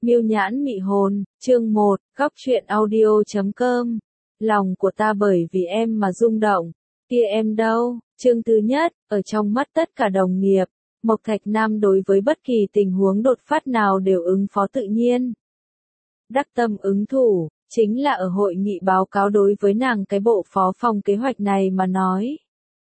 Miêu nhãn mị hồn, chương 1, góc truyện audio.com. Lòng của ta bởi vì em mà rung động. Kia em đâu? Chương thứ nhất, ở trong mắt tất cả đồng nghiệp, Mộc Thạch Nam đối với bất kỳ tình huống đột phát nào đều ứng phó tự nhiên. Đắc tâm ứng thủ, chính là ở hội nghị báo cáo đối với nàng cái bộ phó phòng kế hoạch này mà nói.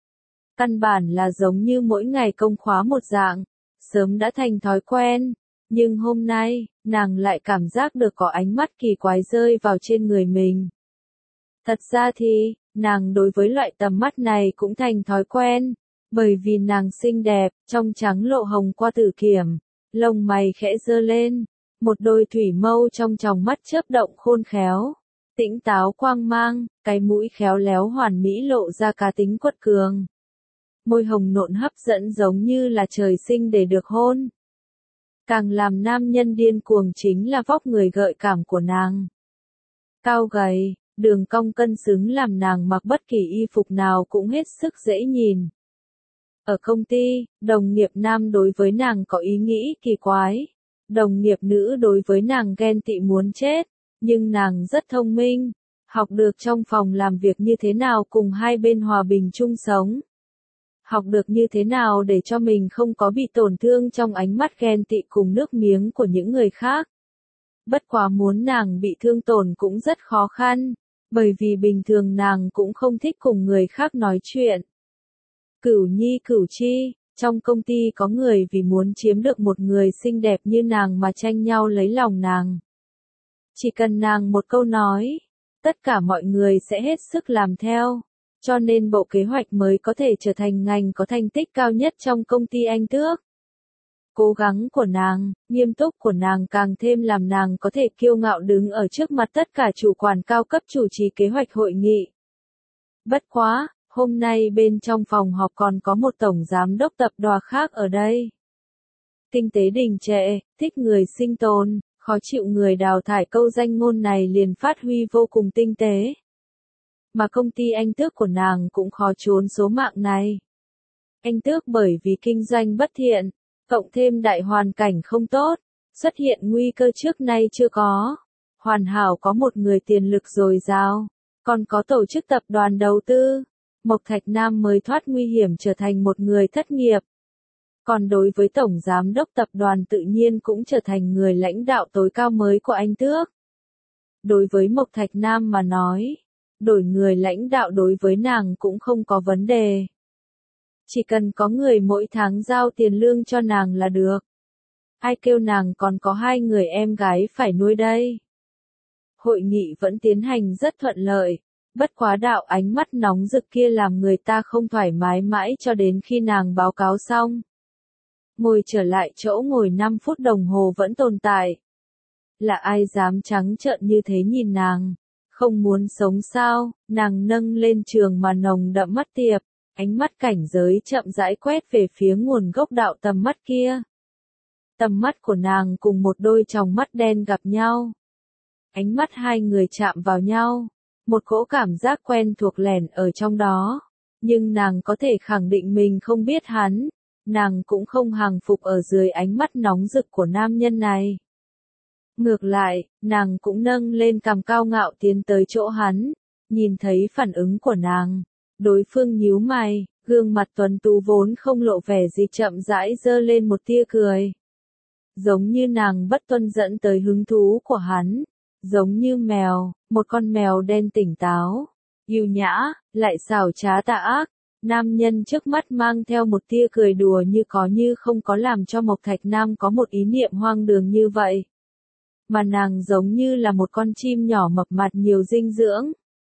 Căn bản là giống như mỗi ngày công khóa một dạng, sớm đã thành thói quen. Nhưng hôm nay, nàng lại cảm giác được có ánh mắt kỳ quái rơi vào trên người mình. Thật ra thì, nàng đối với loại tầm mắt này cũng thành thói quen, bởi vì nàng xinh đẹp, trong trắng lộ hồng qua tử kiểm, lông mày khẽ giơ lên, một đôi thủy mâu trong tròng mắt chớp động khôn khéo, tĩnh táo quang mang, cái mũi khéo léo hoàn mỹ lộ ra cá tính quật cường. Môi hồng nộn hấp dẫn giống như là trời sinh để được hôn. Càng làm nam nhân điên cuồng chính là vóc người gợi cảm của nàng. Cao gầy, đường cong cân xứng làm nàng mặc bất kỳ y phục nào cũng hết sức dễ nhìn. Ở công ty, đồng nghiệp nam đối với nàng có ý nghĩ kỳ quái. Đồng nghiệp nữ đối với nàng ghen tị muốn chết, nhưng nàng rất thông minh, học được trong phòng làm việc như thế nào cùng hai bên hòa bình chung sống. Học được như thế nào để cho mình không có bị tổn thương trong ánh mắt ghen tị cùng nước miếng của những người khác. Bất quá muốn nàng bị thương tổn cũng rất khó khăn, bởi vì bình thường nàng cũng không thích cùng người khác nói chuyện. Cửu nhi cửu chi, trong công ty có người vì muốn chiếm được một người xinh đẹp như nàng mà tranh nhau lấy lòng nàng. Chỉ cần nàng một câu nói, tất cả mọi người sẽ hết sức làm theo. Cho nên bộ kế hoạch mới có thể trở thành ngành có thành tích cao nhất trong công ty Anh Tước. Cố gắng của nàng, nghiêm túc của nàng càng thêm làm nàng có thể kiêu ngạo đứng ở trước mặt tất cả chủ quản cao cấp chủ trì kế hoạch hội nghị. Bất quá, hôm nay bên trong phòng họp còn có một tổng giám đốc tập đoàn khác ở đây. Kinh tế đình trệ, thích người sinh tồn, khó chịu người đào thải câu danh ngôn này liền phát huy vô cùng tinh tế. Mà công ty Anh Tước của nàng cũng khó trốn số mạng này. Anh Tước bởi vì kinh doanh bất thiện, cộng thêm đại hoàn cảnh không tốt, xuất hiện nguy cơ trước nay chưa có. Hoàn hảo có một người tiền lực dồi dào, còn có tổ chức tập đoàn đầu tư. Mộc Thạch Nam mới thoát nguy hiểm trở thành một người thất nghiệp. Còn đối với tổng giám đốc tập đoàn tự nhiên cũng trở thành người lãnh đạo tối cao mới của Anh Tước. Đối với Mộc Thạch Nam mà nói, đổi người lãnh đạo đối với nàng cũng không có vấn đề. Chỉ cần có người mỗi tháng giao tiền lương cho nàng là được. Ai kêu nàng còn có hai người em gái phải nuôi đây. Hội nghị vẫn tiến hành rất thuận lợi, bất quá đạo ánh mắt nóng rực kia làm người ta không thoải mái mãi cho đến khi nàng báo cáo xong. Ngồi trở lại chỗ ngồi 5 phút đồng hồ vẫn tồn tại. Là ai dám trắng trợn như thế nhìn nàng? Không muốn sống sao? Nàng nâng lên trường mà nồng đậm mắt tiệp, ánh mắt cảnh giới chậm rãi quét về phía nguồn gốc đạo tầm mắt kia. Tầm mắt của nàng cùng một đôi tròng mắt đen gặp nhau. Ánh mắt hai người chạm vào nhau, một cỗ cảm giác quen thuộc lẻn ở trong đó, nhưng nàng có thể khẳng định mình không biết hắn, nàng cũng không hàng phục ở dưới ánh mắt nóng rực của nam nhân này. Ngược lại, nàng cũng nâng lên cằm cao ngạo tiến tới chỗ hắn, nhìn thấy phản ứng của nàng. Đối phương nhíu mày, gương mặt tuấn tú vốn không lộ vẻ gì chậm rãi giơ lên một tia cười. Giống như nàng bất tuân dẫn tới hứng thú của hắn, giống như mèo, một con mèo đen tỉnh táo, yêu nhã, lại xảo trá tà ác. Nam nhân trước mắt mang theo một tia cười đùa như có như không có làm cho Mộc Thạch Nam có một ý niệm hoang đường như vậy. Mà nàng giống như là một con chim nhỏ mập mặt nhiều dinh dưỡng.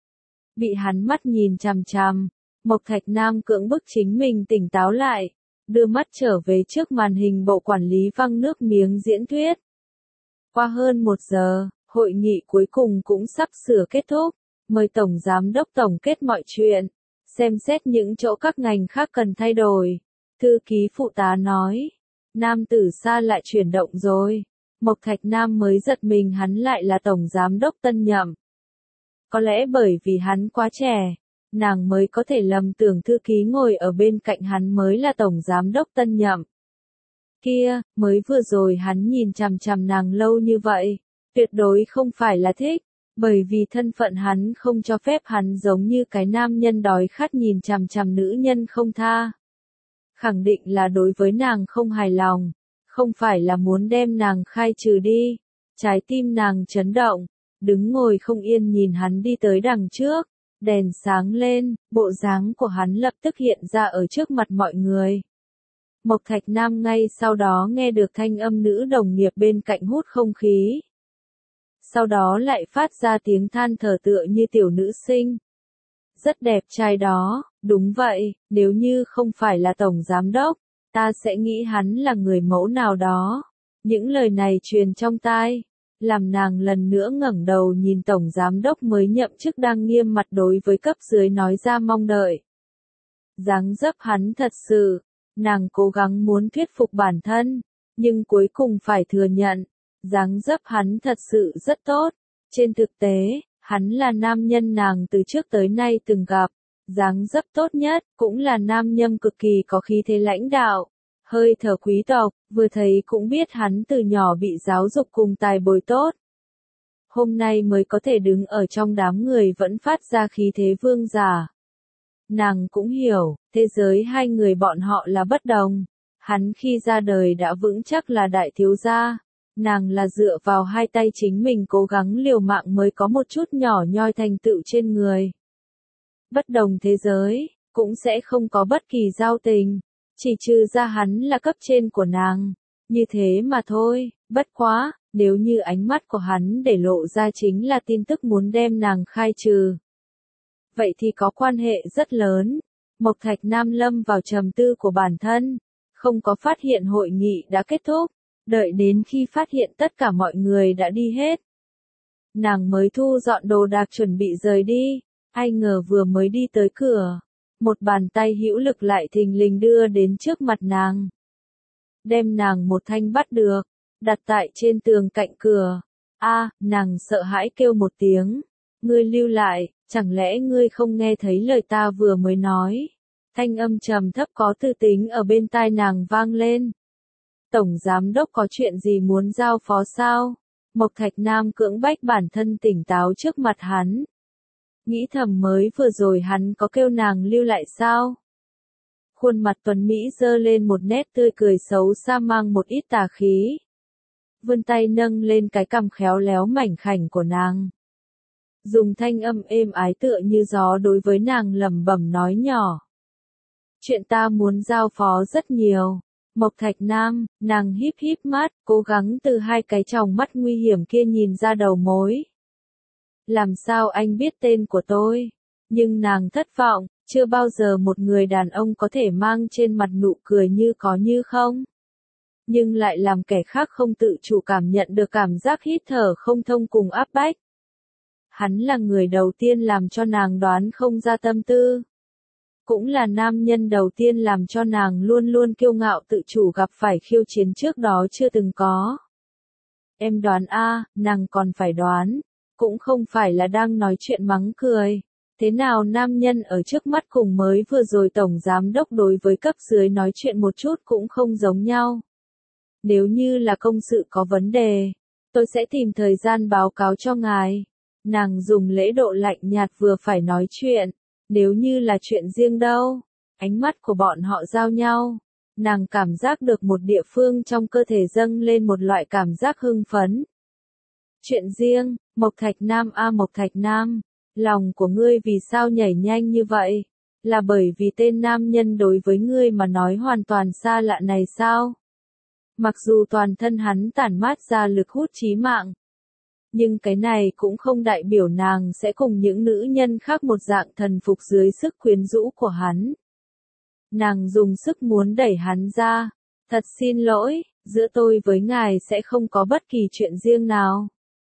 Bị hắn mắt nhìn chằm chằm, Mộc Thạch Nam cưỡng bức chính mình tỉnh táo lại, đưa mắt trở về trước màn hình bộ quản lý văng nước miếng diễn thuyết. Qua hơn 1 giờ, hội nghị cuối cùng cũng sắp sửa kết thúc, mời Tổng Giám đốc tổng kết mọi chuyện, xem xét những chỗ các ngành khác cần thay đổi. Thư ký phụ tá nói, nam tử xa lại chuyển động rồi. Mộc Thạch Nam mới giật mình hắn lại là Tổng Giám đốc tân nhậm. Có lẽ bởi vì hắn quá trẻ, nàng mới có thể lầm tưởng thư ký ngồi ở bên cạnh hắn mới là Tổng Giám đốc tân nhậm. Kia, mới vừa rồi hắn nhìn chằm chằm nàng lâu như vậy, tuyệt đối không phải là thích, bởi vì thân phận hắn không cho phép hắn giống như cái nam nhân đói khát nhìn chằm chằm nữ nhân không tha. Khẳng định là đối với nàng không hài lòng, không phải là muốn đem nàng khai trừ đi. Trái tim nàng chấn động, đứng ngồi không yên nhìn hắn đi tới đằng trước, đèn sáng lên, bộ dáng của hắn lập tức hiện ra ở trước mặt mọi người. Mộc Thạch Nam ngay sau đó nghe được thanh âm nữ đồng nghiệp bên cạnh hút không khí. Sau đó lại phát ra tiếng than thở tựa như tiểu nữ sinh. Rất đẹp trai đó, đúng vậy, nếu như không phải là tổng giám đốc, ta sẽ nghĩ hắn là người mẫu nào đó. Những lời này truyền trong tai, làm nàng lần nữa ngẩng đầu nhìn tổng giám đốc mới nhậm chức đang nghiêm mặt đối với cấp dưới nói ra mong đợi. Dáng dấp hắn thật sự, nàng cố gắng muốn thuyết phục bản thân, nhưng cuối cùng phải thừa nhận, dáng dấp hắn thật sự rất tốt. Trên thực tế, hắn là nam nhân nàng từ trước tới nay từng gặp, dáng dấp tốt nhất, cũng là nam nhân cực kỳ có khí thế lãnh đạo, hơi thở quý tộc, vừa thấy cũng biết hắn từ nhỏ bị giáo dục cùng tài bồi tốt. Hôm nay mới có thể đứng ở trong đám người vẫn phát ra khí thế vương giả. Nàng cũng hiểu, thế giới hai người bọn họ là bất đồng. Hắn khi ra đời đã vững chắc là đại thiếu gia. Nàng là dựa vào hai tay chính mình cố gắng liều mạng mới có một chút nhỏ nhoi thành tựu trên người. Bất đồng thế giới, cũng sẽ không có bất kỳ giao tình. Chỉ trừ ra hắn là cấp trên của nàng. Như thế mà thôi, bất quá, nếu như ánh mắt của hắn để lộ ra chính là tin tức muốn đem nàng khai trừ. Vậy thì có quan hệ rất lớn. Mộc Thạch Nam lâm vào trầm tư của bản thân, không có phát hiện hội nghị đã kết thúc, đợi đến khi phát hiện tất cả mọi người đã đi hết. Nàng mới thu dọn đồ đạc chuẩn bị rời đi, ai ngờ vừa mới đi tới cửa, một bàn tay hữu lực lại thình lình đưa đến trước mặt nàng. Đem nàng một thanh bắt được, đặt tại trên tường cạnh cửa. Nàng sợ hãi kêu một tiếng. Ngươi lưu lại, chẳng lẽ ngươi không nghe thấy lời ta vừa mới nói? Thanh âm trầm thấp có tư tính ở bên tai nàng vang lên. Tổng giám đốc có chuyện gì muốn giao phó sao? Mộc Thạch Nam cưỡng bách bản thân tỉnh táo trước mặt hắn. Nghĩ thầm mới vừa rồi hắn có kêu nàng lưu lại sao? Khuôn mặt tuấn Mỹ dơ lên một nét tươi cười xấu xa mang một ít tà khí. Vươn tay nâng lên cái cằm khéo léo mảnh khảnh của nàng. Dùng thanh âm êm ái tựa như gió đối với nàng lẩm bẩm nói nhỏ. Chuyện ta muốn giao phó rất nhiều. Mộc Thạch Nam, nàng híp híp mắt, cố gắng từ hai cái tròng mắt nguy hiểm kia nhìn ra đầu mối. Làm sao anh biết tên của tôi? Nhưng nàng thất vọng, chưa bao giờ một người đàn ông có thể mang trên mặt nụ cười như có như không. Nhưng lại làm kẻ khác không tự chủ cảm nhận được cảm giác hít thở không thông cùng áp bách. Hắn là người đầu tiên làm cho nàng đoán không ra tâm tư. Cũng là nam nhân đầu tiên làm cho nàng luôn luôn kiêu ngạo tự chủ gặp phải khiêu chiến trước đó chưa từng có. Em đoán nàng còn phải đoán. Cũng không phải là đang nói chuyện mắng cười. Thế nào nam nhân ở trước mắt cùng mới vừa rồi tổng giám đốc đối với cấp dưới nói chuyện một chút cũng không giống nhau. Nếu như là công sự có vấn đề, tôi sẽ tìm thời gian báo cáo cho ngài. Nàng dùng lễ độ lạnh nhạt vừa phải nói chuyện. Nếu như là chuyện riêng đâu, ánh mắt của bọn họ giao nhau. Nàng cảm giác được một địa phương trong cơ thể dâng lên một loại cảm giác hưng phấn. Chuyện riêng, Mộc Thạch Nam Mộc Thạch Nam, lòng của ngươi vì sao nhảy nhanh như vậy? Là bởi vì tên nam nhân đối với ngươi mà nói hoàn toàn xa lạ này sao? Mặc dù toàn thân hắn tản mát ra lực hút chí mạng. Nhưng cái này cũng không đại biểu nàng sẽ cùng những nữ nhân khác một dạng thần phục dưới sức quyến rũ của hắn. Nàng dùng sức muốn đẩy hắn ra. Thật xin lỗi, giữa tôi với ngài sẽ không có bất kỳ chuyện riêng nào.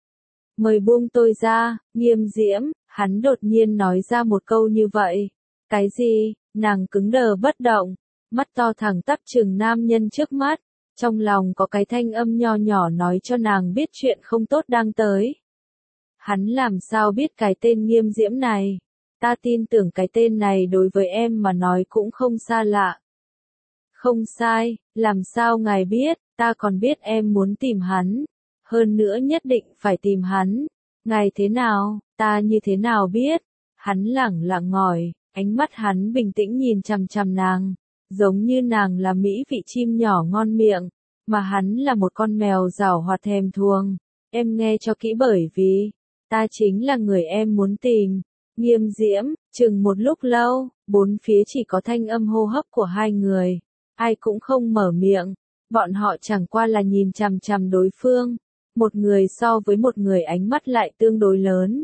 Mời buông tôi ra, Nghiêm Diễm, hắn đột nhiên nói ra một câu như vậy. Cái gì? Nàng cứng đờ bất động, mắt to thẳng tắp trừng nam nhân trước mắt. Trong lòng có cái thanh âm nho nhỏ nói cho nàng biết chuyện không tốt đang tới. Hắn làm sao biết cái tên Nghiêm Diễm này? Ta tin tưởng cái tên này đối với em mà nói cũng không xa lạ. Không sai, Làm sao ngài biết, ta còn biết em muốn tìm hắn. Hơn nữa nhất định phải tìm hắn. Ngài thế nào, ta như thế nào biết? Hắn lẳng lặng ngồi, ánh mắt hắn bình tĩnh nhìn chằm chằm nàng, giống như nàng là mỹ vị chim nhỏ ngon miệng, mà hắn là một con mèo giảo hoạt thèm thuồng. Em nghe cho kỹ bởi vì, ta chính là người em muốn tìm. Nghiêm Diễm, chừng một lúc lâu, bốn phía chỉ có thanh âm hô hấp của hai người. Ai cũng không mở miệng, bọn họ chẳng qua là nhìn chằm chằm đối phương. Một người so với một người ánh mắt lại tương đối lớn.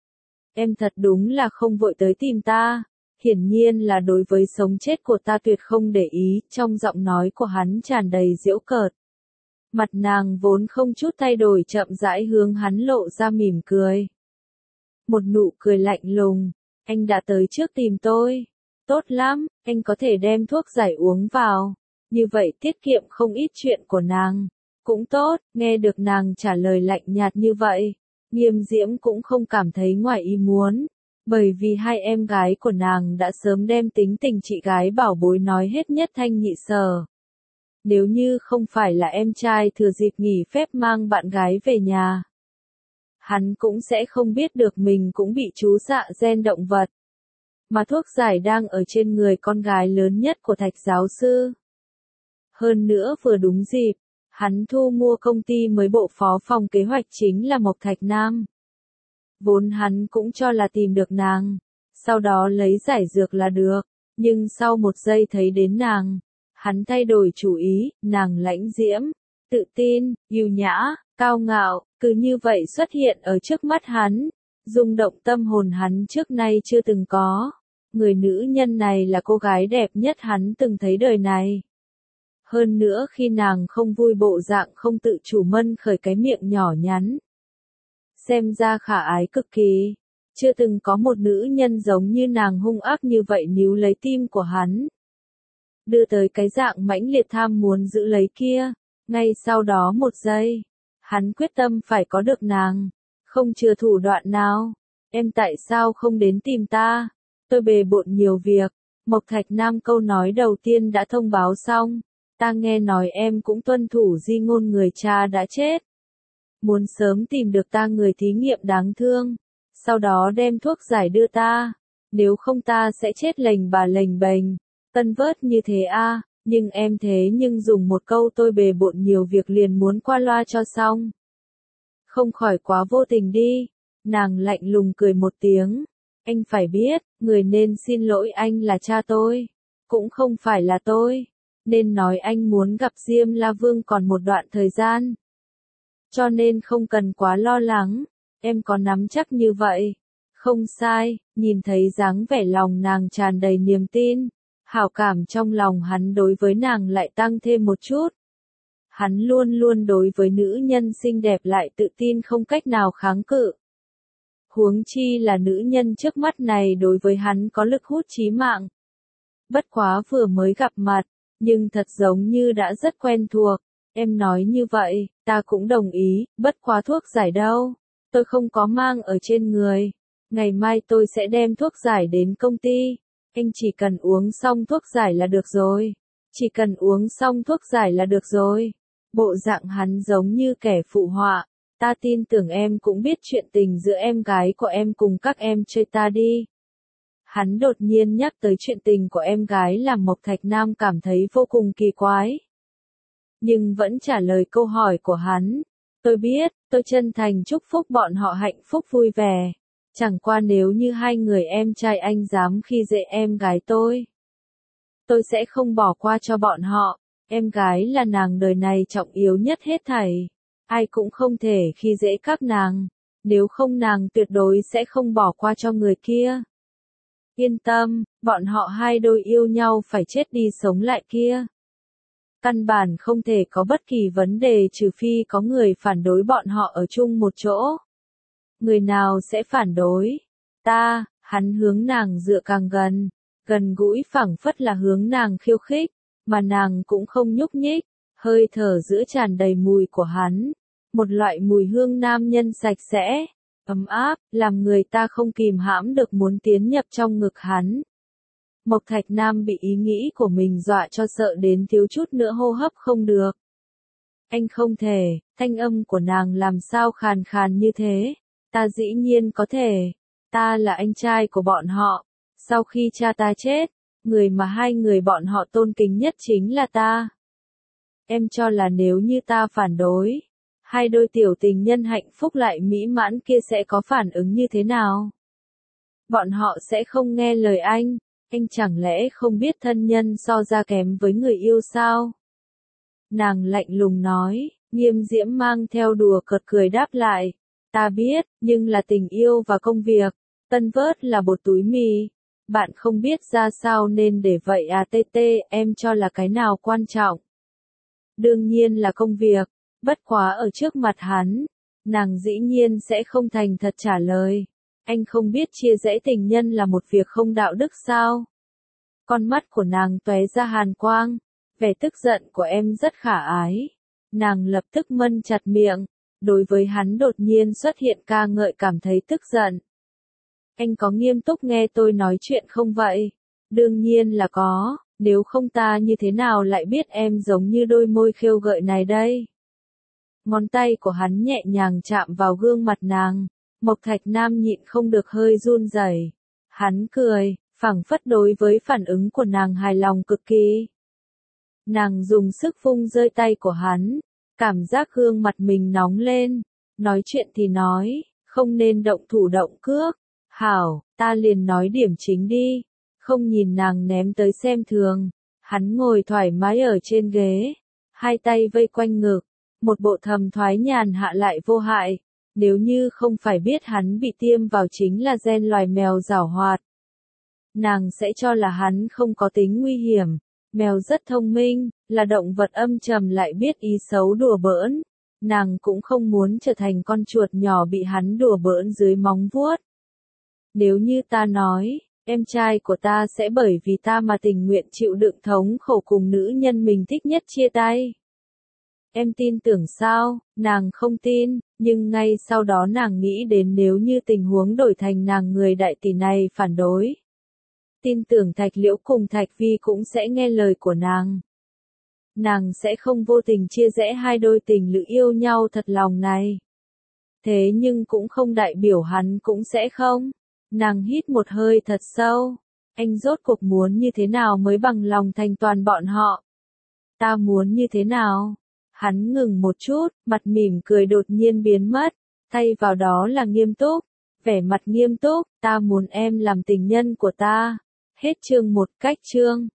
Em thật đúng là không vội tới tìm ta. Hiển nhiên là đối với sống chết của ta tuyệt không để ý, trong giọng nói của hắn tràn đầy giễu cợt. Mặt nàng vốn không chút thay đổi chậm rãi hướng hắn lộ ra mỉm cười. Một nụ cười lạnh lùng, anh đã tới trước tìm tôi. Tốt lắm, anh có thể đem thuốc giải uống vào. Như vậy tiết kiệm không ít chuyện của nàng. Cũng tốt, nghe được nàng trả lời lạnh nhạt như vậy. Nghiêm Diễm cũng không cảm thấy ngoài ý muốn. Bởi vì hai em gái của nàng đã sớm đem tính tình chị gái bảo bối nói hết nhất thanh nhị sở. Nếu như không phải là em trai thừa dịp nghỉ phép mang bạn gái về nhà, hắn cũng sẽ không biết được mình cũng bị chú xạ gen động vật. Mà thuốc giải đang ở trên người con gái lớn nhất của Thạch giáo sư. Hơn nữa vừa đúng dịp, hắn thu mua công ty mới bộ phó phòng kế hoạch chính là Mộc Thạch Nam. Vốn hắn cũng cho là tìm được nàng, sau đó lấy giải dược là được, nhưng sau một giây thấy đến nàng, hắn thay đổi chủ ý, nàng lãnh diễm, tự tin, yêu nhã, cao ngạo, cứ như vậy xuất hiện ở trước mắt hắn, rung động tâm hồn hắn trước nay chưa từng có. Người nữ nhân này là cô gái đẹp nhất hắn từng thấy đời này. Hơn nữa khi nàng không vui bộ dạng không tự chủ mân khởi cái miệng nhỏ nhắn. Xem ra khả ái cực kỳ. Chưa từng có một nữ nhân giống như nàng hung ác như vậy níu lấy tim của hắn. Đưa tới cái dạng mãnh liệt tham muốn giữ lấy kia. Ngay sau đó một giây, hắn quyết tâm phải có được nàng. Không chừa thủ đoạn nào. Em tại sao không đến tìm ta? Tôi bề bộn nhiều việc. Mộc Thạch Nam câu nói đầu tiên đã thông báo xong. Ta nghe nói em cũng tuân thủ di ngôn người cha đã chết. Muốn sớm tìm được ta người thí nghiệm đáng thương. Sau đó đem thuốc giải đưa ta. Nếu không ta sẽ chết lềnh bà lềnh bềnh. Tân vớt như thế a, nhưng em thế nhưng dùng một câu tôi bề bộn nhiều việc liền muốn qua loa cho xong. Không khỏi quá vô tình đi. Nàng lạnh lùng cười một tiếng. Anh phải biết, người nên xin lỗi anh là cha tôi. Cũng không phải là tôi. Nên nói anh muốn gặp Diêm La Vương còn một đoạn thời gian. Cho nên không cần quá lo lắng. Em có nắm chắc như vậy. Không sai, nhìn thấy dáng vẻ lòng nàng tràn đầy niềm tin. Hảo cảm trong lòng hắn đối với nàng lại tăng thêm một chút. Hắn luôn luôn đối với nữ nhân xinh đẹp lại tự tin không cách nào kháng cự. Huống chi là nữ nhân trước mắt này đối với hắn có lực hút chí mạng. Bất quá vừa mới gặp mặt, nhưng thật giống như đã rất quen thuộc. Em nói như vậy, ta cũng đồng ý, bất quá thuốc giải đâu. Tôi không có mang ở trên người. Ngày mai tôi sẽ đem thuốc giải đến công ty. Anh chỉ cần uống xong thuốc giải là được rồi. Chỉ cần uống xong thuốc giải là được rồi. Bộ dạng hắn giống như kẻ phụ họa. Ta tin tưởng em cũng biết chuyện tình giữa em gái của em cùng các em chơi ta đi. Hắn đột nhiên nhắc tới chuyện tình của em gái làm Mộc Thạch Nam cảm thấy vô cùng kỳ quái. Nhưng vẫn trả lời câu hỏi của hắn. Tôi biết, tôi chân thành chúc phúc bọn họ hạnh phúc vui vẻ. Chẳng qua nếu như hai người em trai anh dám khi dễ em gái tôi sẽ không bỏ qua cho bọn họ. Em gái là nàng đời này trọng yếu nhất hết thảy. Ai cũng không thể khi dễ các nàng. Nếu không nàng tuyệt đối sẽ không bỏ qua cho người kia. Yên tâm, bọn họ hai đôi yêu nhau phải chết đi sống lại kia. Căn bản không thể có bất kỳ vấn đề trừ phi có người phản đối bọn họ ở chung một chỗ. Người nào sẽ phản đối? Ta, hắn hướng nàng dựa càng gần, gần gũi phảng phất là hướng nàng khiêu khích, mà nàng cũng không nhúc nhích, hơi thở giữa tràn đầy mùi của hắn, một loại mùi hương nam nhân sạch sẽ, ấm áp, làm người ta không kìm hãm được muốn tiến nhập trong ngực hắn. Mộc Thạch Nam bị ý nghĩ của mình dọa cho sợ đến thiếu chút nữa hô hấp không được. Anh không thể, thanh âm của nàng làm sao khàn khàn như thế, ta dĩ nhiên có thể, ta là anh trai của bọn họ, sau khi cha ta chết, người mà hai người bọn họ tôn kính nhất chính là ta. Em cho là nếu như ta phản đối, hai đôi tiểu tình nhân hạnh phúc lại mỹ mãn kia sẽ có phản ứng như thế nào? Bọn họ sẽ không nghe lời anh chẳng lẽ không biết thân nhân so ra kém với người yêu sao? Nàng lạnh lùng nói, Nghiêm Diễm mang theo đùa cợt cười đáp lại, ta biết, nhưng là tình yêu và công việc, Tân Vớt là bột túi mì, bạn không biết ra sao nên để vậy à TT, em cho là cái nào quan trọng? Đương nhiên là công việc, bất quá ở trước mặt hắn, nàng dĩ nhiên sẽ không thành thật trả lời. Anh không biết chia rẽ tình nhân là một việc không đạo đức sao? Con mắt của nàng tóe ra hàn quang, vẻ tức giận của em rất khả ái. Nàng lập tức mân chặt miệng, đối với hắn đột nhiên xuất hiện ca ngợi cảm thấy tức giận. Anh có nghiêm túc nghe tôi nói chuyện không vậy? Đương nhiên là có, nếu không ta như thế nào lại biết em giống như đôi môi khêu gợi này đây? Ngón tay của hắn nhẹ nhàng chạm vào gương mặt nàng, Mộc Thạch Nam nhịn không được hơi run rẩy. Hắn cười, phảng phất đối với phản ứng của nàng hài lòng cực kỳ. Nàng dùng sức vung rơi tay của hắn, cảm giác gương mặt mình nóng lên, nói chuyện thì nói, không nên động thủ động cước. Hảo, ta liền nói điểm chính đi, không nhìn nàng ném tới xem thường. Hắn ngồi thoải mái ở trên ghế, hai tay vây quanh ngực, một bộ thầm thoái nhàn hạ lại vô hại. Nếu như không phải biết hắn bị tiêm vào chính là gen loài mèo giảo hoạt, nàng sẽ cho là hắn không có tính nguy hiểm. Mèo rất thông minh, là động vật âm trầm lại biết ý xấu đùa bỡn. Nàng cũng không muốn trở thành con chuột nhỏ bị hắn đùa bỡn dưới móng vuốt. Nếu như ta nói, em trai của ta sẽ bởi vì ta mà tình nguyện chịu đựng thống khổ cùng nữ nhân mình thích nhất chia tay. Em tin tưởng sao? Nàng không tin, nhưng ngay sau đó nàng nghĩ đến nếu như tình huống đổi thành nàng người đại tỷ này phản đối. Tin tưởng Thạch Liễu cùng Thạch Vi cũng sẽ nghe lời của nàng. Nàng sẽ không vô tình chia rẽ hai đôi tình lữ yêu nhau thật lòng này. Thế nhưng cũng không đại biểu hắn cũng sẽ không. Nàng hít một hơi thật sâu. Anh rốt cuộc muốn như thế nào mới bằng lòng thành toàn bọn họ? Ta muốn như thế nào? Hắn ngừng một chút, mặt mỉm cười đột nhiên biến mất, thay vào đó là nghiêm túc. Vẻ mặt nghiêm túc, ta muốn em làm tình nhân của ta. Hết chương 1 cách chương.